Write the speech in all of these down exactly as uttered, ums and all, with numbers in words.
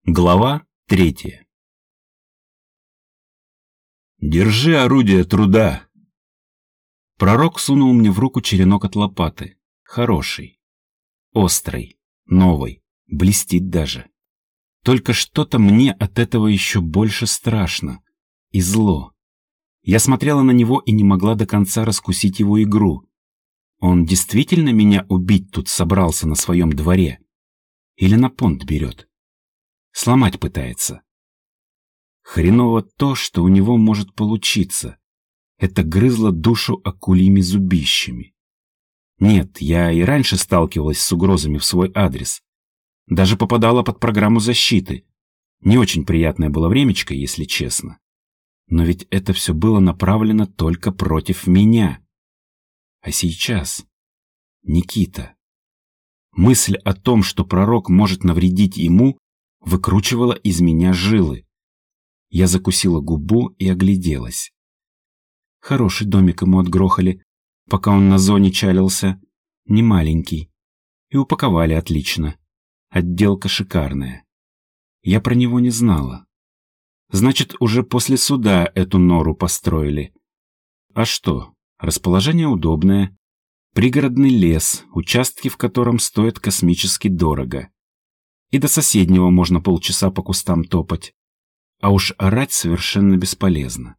Глава третья. «Держи орудие труда!» Пророк сунул мне в руку черенок от лопаты. Хороший, острый, новый, блестит даже. Только что-то мне от этого еще больше страшно и зло. Я смотрела на него и не могла до конца раскусить его игру. Он действительно меня убить тут собрался на своем дворе? Или на понт берет? Сломать пытается. Хреново то, что у него может получиться. Это грызло душу акулими зубищами. Нет, я и раньше сталкивалась с угрозами в свой адрес. Даже попадала под программу защиты. Не очень приятное было времечко, если честно. Но ведь это все было направлено только против меня. А сейчас... Никита. Мысль о том, что пророк может навредить ему, выкручивала из меня жилы. Я закусила губу и огляделась. Хороший домик ему отгрохали, пока он на зоне чалился. Не маленький. И упаковали отлично. Отделка шикарная. Я про него не знала. Значит, уже после суда эту нору построили. А что? Расположение удобное. Пригородный лес, участки в котором стоят космически дорого. И до соседнего можно полчаса по кустам топать. А уж орать совершенно бесполезно.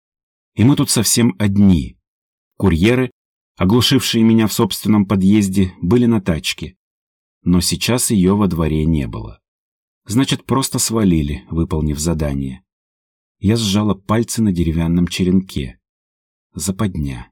И мы тут совсем одни. Курьеры, оглушившие меня в собственном подъезде, были на тачке. Но сейчас ее во дворе не было. Значит, просто свалили, выполнив задание. Я сжала пальцы на деревянном черенке. Западня.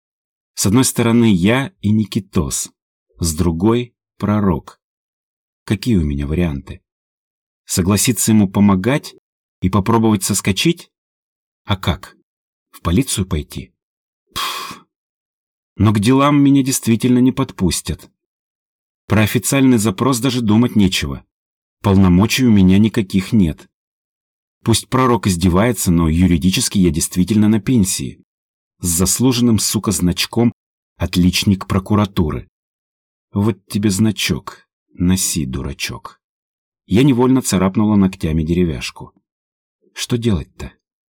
С одной стороны я и Никитос, с другой — пророк. Какие у меня варианты? Согласиться ему помогать и попробовать соскочить? А как? В полицию пойти? Пф. Но к делам меня действительно не подпустят. Про официальный запрос даже думать нечего. Полномочий у меня никаких нет. Пусть пророк издевается, но юридически я действительно на пенсии. С заслуженным, сука, значком «Отличник прокуратуры». Вот тебе значок. Носи, дурачок. Я невольно царапнула ногтями деревяшку. Что делать-то?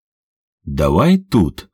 Давай тут.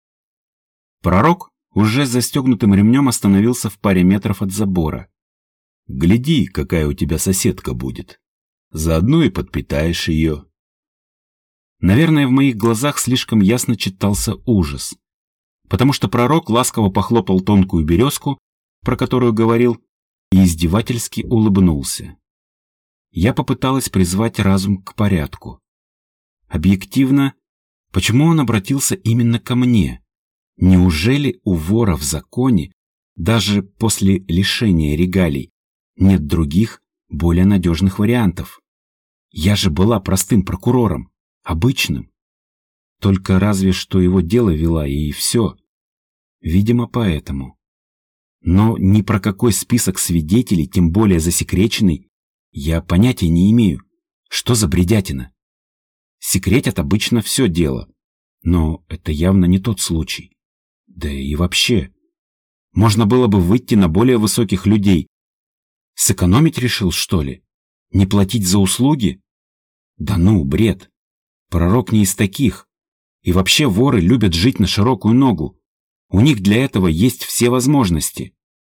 Пророк уже с застегнутым ремнем остановился в паре метров от забора. Гляди, какая у тебя соседка будет. Заодно и подпитаешь ее. Наверное, в моих глазах слишком ясно читался ужас. Потому что пророк ласково похлопал тонкую березку, про которую говорил, и издевательски улыбнулся. Я попыталась призвать разум к порядку. Объективно, почему он обратился именно ко мне? Неужели у вора в законе, даже после лишения регалий, нет других, более надежных вариантов? Я же была простым прокурором, обычным. Только разве что его дело вела, и все. Видимо, поэтому. Но ни про какой список свидетелей, тем более засекреченный, я понятия не имею. Что за бредятина? Секретят обычно все дело. Но это явно не тот случай. Да и вообще. Можно было бы выйти на более высоких людей. Сэкономить решил, что ли? Не платить за услуги? Да ну, бред. Пророк не из таких. И вообще воры любят жить на широкую ногу. У них для этого есть все возможности.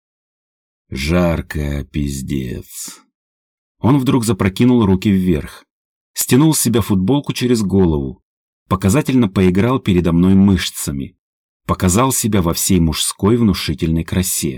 Жарко, пиздец. Он вдруг запрокинул руки вверх. Стянул с себя футболку через голову. Показательно поиграл передо мной мышцами. Показал себя во всей мужской внушительной красе.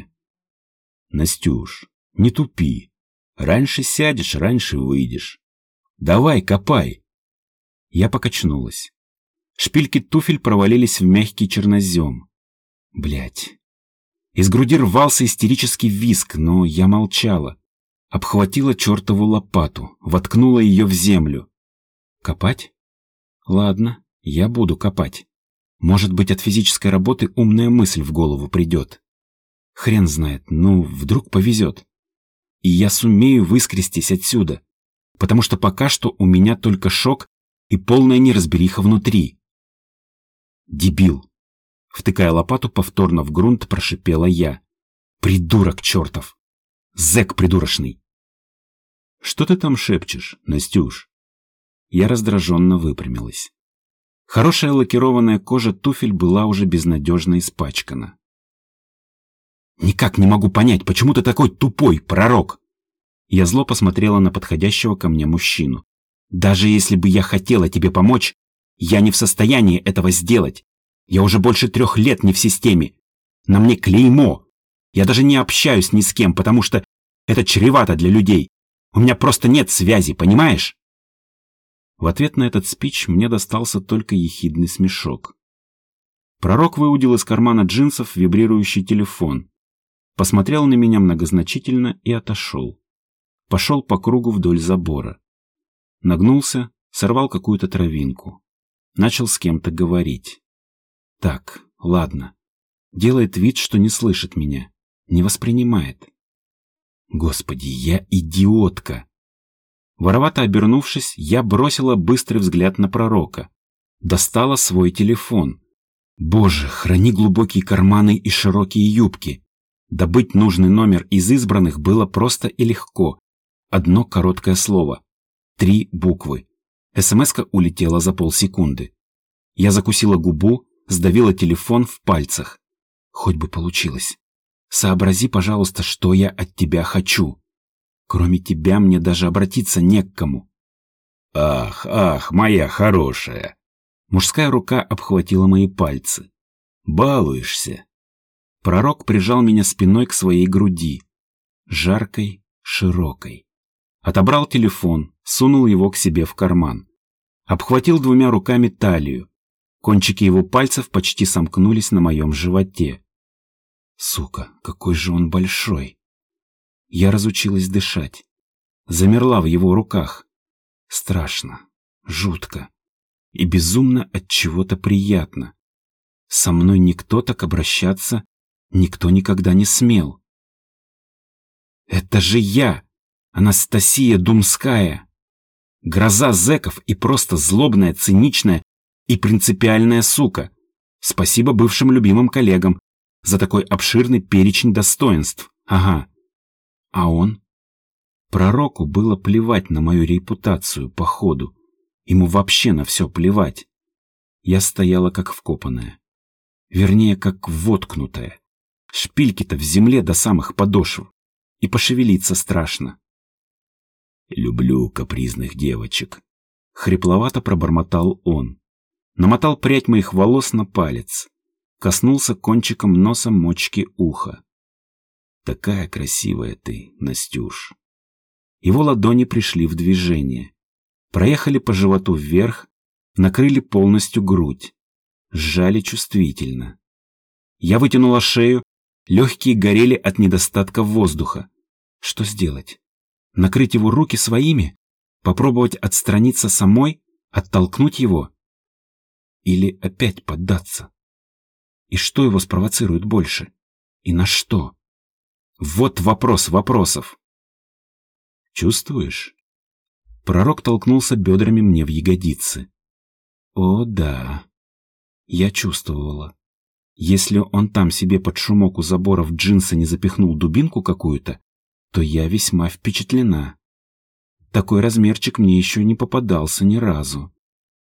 Настюш, не тупи. Раньше сядешь, раньше выйдешь. Давай, копай. Я покачнулась. Шпильки туфель провалились в мягкий чернозем. Блядь. Из груди рвался истерический визг, но я молчала. Обхватила чертову лопату, воткнула ее в землю. Копать? Ладно, я буду копать. Может быть, от физической работы умная мысль в голову придет. Хрен знает, ну, вдруг повезет. И я сумею выскрестись отсюда, потому что пока что у меня только шок и полная неразбериха внутри. Дебил. Втыкая лопату повторно в грунт, прошипела я. Придурок чертов! Зэк придурочный! Что ты там шепчешь, Настюш? Я раздраженно выпрямилась. Хорошая лакированная кожа туфель была уже безнадежно испачкана. «Никак не могу понять, почему ты такой тупой, пророк?» Я зло посмотрела на подходящего ко мне мужчину. «Даже если бы я хотела тебе помочь, я не в состоянии этого сделать. Я уже больше трех лет не в системе. На мне клеймо. Я даже не общаюсь ни с кем, потому что это чревато для людей. У меня просто нет связи, понимаешь?» В ответ на этот спич мне достался только ехидный смешок. Пророк выудил из кармана джинсов вибрирующий телефон, посмотрел на меня многозначительно и отошел. Пошел по кругу вдоль забора. Нагнулся, сорвал какую-то травинку. Начал с кем-то говорить. Так, ладно. Делает вид, что не слышит меня, не воспринимает. Господи, я идиотка! Воровато обернувшись, я бросила быстрый взгляд на пророка. Достала свой телефон. Боже, храни глубокие карманы и широкие юбки. Добыть нужный номер из избранных было просто и легко. Одно короткое слово. Три буквы. СМС-ка улетела за полсекунды. Я закусила губу, сдавила телефон в пальцах. Хоть бы получилось. Сообрази, пожалуйста, что я от тебя хочу. Кроме тебя мне даже обратиться не к кому. Ах, ах, моя хорошая. Мужская рука обхватила мои пальцы. Балуешься. Пророк прижал меня спиной к своей груди. Жаркой, широкой. Отобрал телефон, сунул его к себе в карман. Обхватил двумя руками талию. Кончики его пальцев почти сомкнулись на моем животе. Сука, какой же он большой. Я разучилась дышать. Замерла в его руках. Страшно, жутко и безумно от чего-то приятно. Со мной никто так обращаться, никто никогда не смел. Это же я, Анастасия Думская. Гроза зэков и просто злобная, циничная и принципиальная сука. Спасибо бывшим любимым коллегам за такой обширный перечень достоинств. Ага. А он? Пророку было плевать на мою репутацию, походу. Ему вообще на все плевать. Я стояла как вкопанная. Вернее, как воткнутая. Шпильки-то в земле до самых подошв. И пошевелиться страшно. «Люблю капризных девочек», — хрипловато пробормотал он. Намотал прядь моих волос на палец. Коснулся кончиком носа мочки уха. «Такая красивая ты, Настюш». Его ладони пришли в движение. Проехали по животу вверх, накрыли полностью грудь. Сжали чувствительно. Я вытянула шею, легкие горели от недостатка воздуха. Что сделать? Накрыть его руки своими? Попробовать отстраниться самой? Оттолкнуть его? Или опять поддаться? И что его спровоцирует больше? И на что? Вот вопрос вопросов. Чувствуешь? Пророк толкнулся бедрами мне в ягодицы. О, да. Я чувствовала. Если он там себе под шумок у забора в джинсы не запихнул дубинку какую-то, то я весьма впечатлена. Такой размерчик мне еще не попадался ни разу.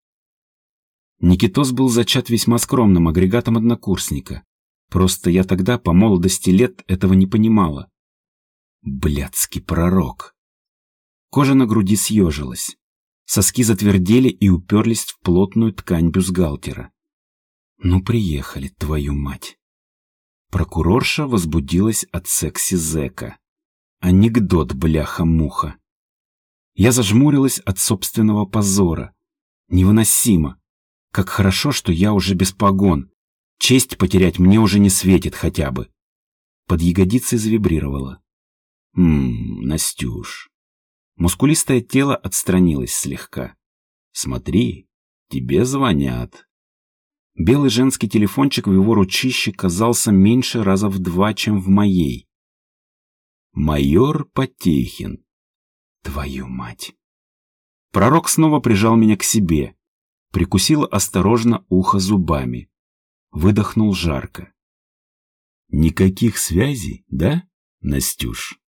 Никитос был зачат весьма скромным агрегатом однокурсника. Просто я тогда по молодости лет этого не понимала. Блядский пророк. Кожа на груди съежилась. Соски затвердели и уперлись в плотную ткань бюстгальтера. Ну, приехали, твою мать. Прокурорша возбудилась от секси-зэка. Анекдот, бляха-муха. Я зажмурилась от собственного позора. Невыносимо. Как хорошо, что я уже без погон. Честь потерять мне уже не светит хотя бы. Под ягодицей завибрировало. Ммм, Настюш. Мускулистое тело отстранилось слегка. Смотри, тебе звонят. Белый женский телефончик в его ручище казался меньше раза в два, чем в моей. Майор Потехин. Твою мать. Пророк снова прижал меня к себе. Прикусил осторожно ухо зубами. Выдохнул жарко. Никаких связей, да, Настюш?